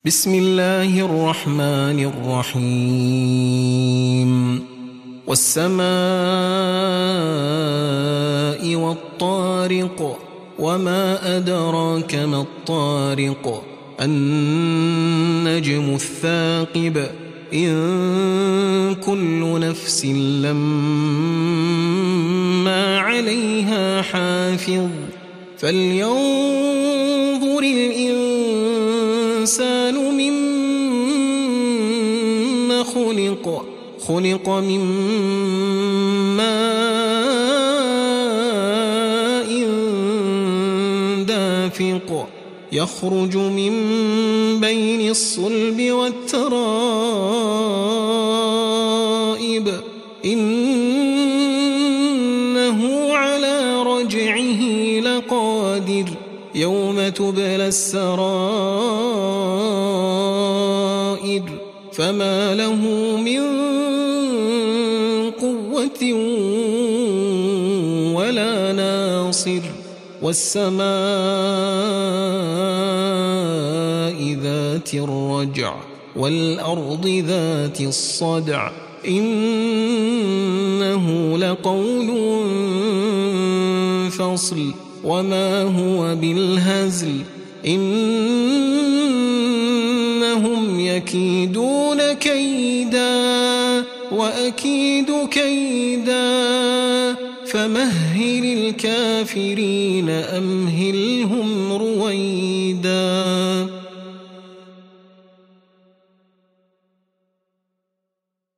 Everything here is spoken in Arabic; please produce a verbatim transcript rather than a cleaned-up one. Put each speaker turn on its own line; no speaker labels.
بسم الله الرحمن الرحيم والسماء والطارق وما أدراك ما الطارق النجم الثاقب إن كل نفس لما عليها حافظ فلينظر الإنسان مما خلق خلق من ماء دافق يخرج من بين الصلب والترائب إنه على رجعه لقادر يوم تبلى السرائر فما له من قوة ولا ناصر والسماء ذات الرجع والأرض ذات الصدع إنه لقول فصل وما هو بالهزل إنهم يكيدون كيدا وأكيد كيدا فمهل الكافرين أمهلهم رويدا.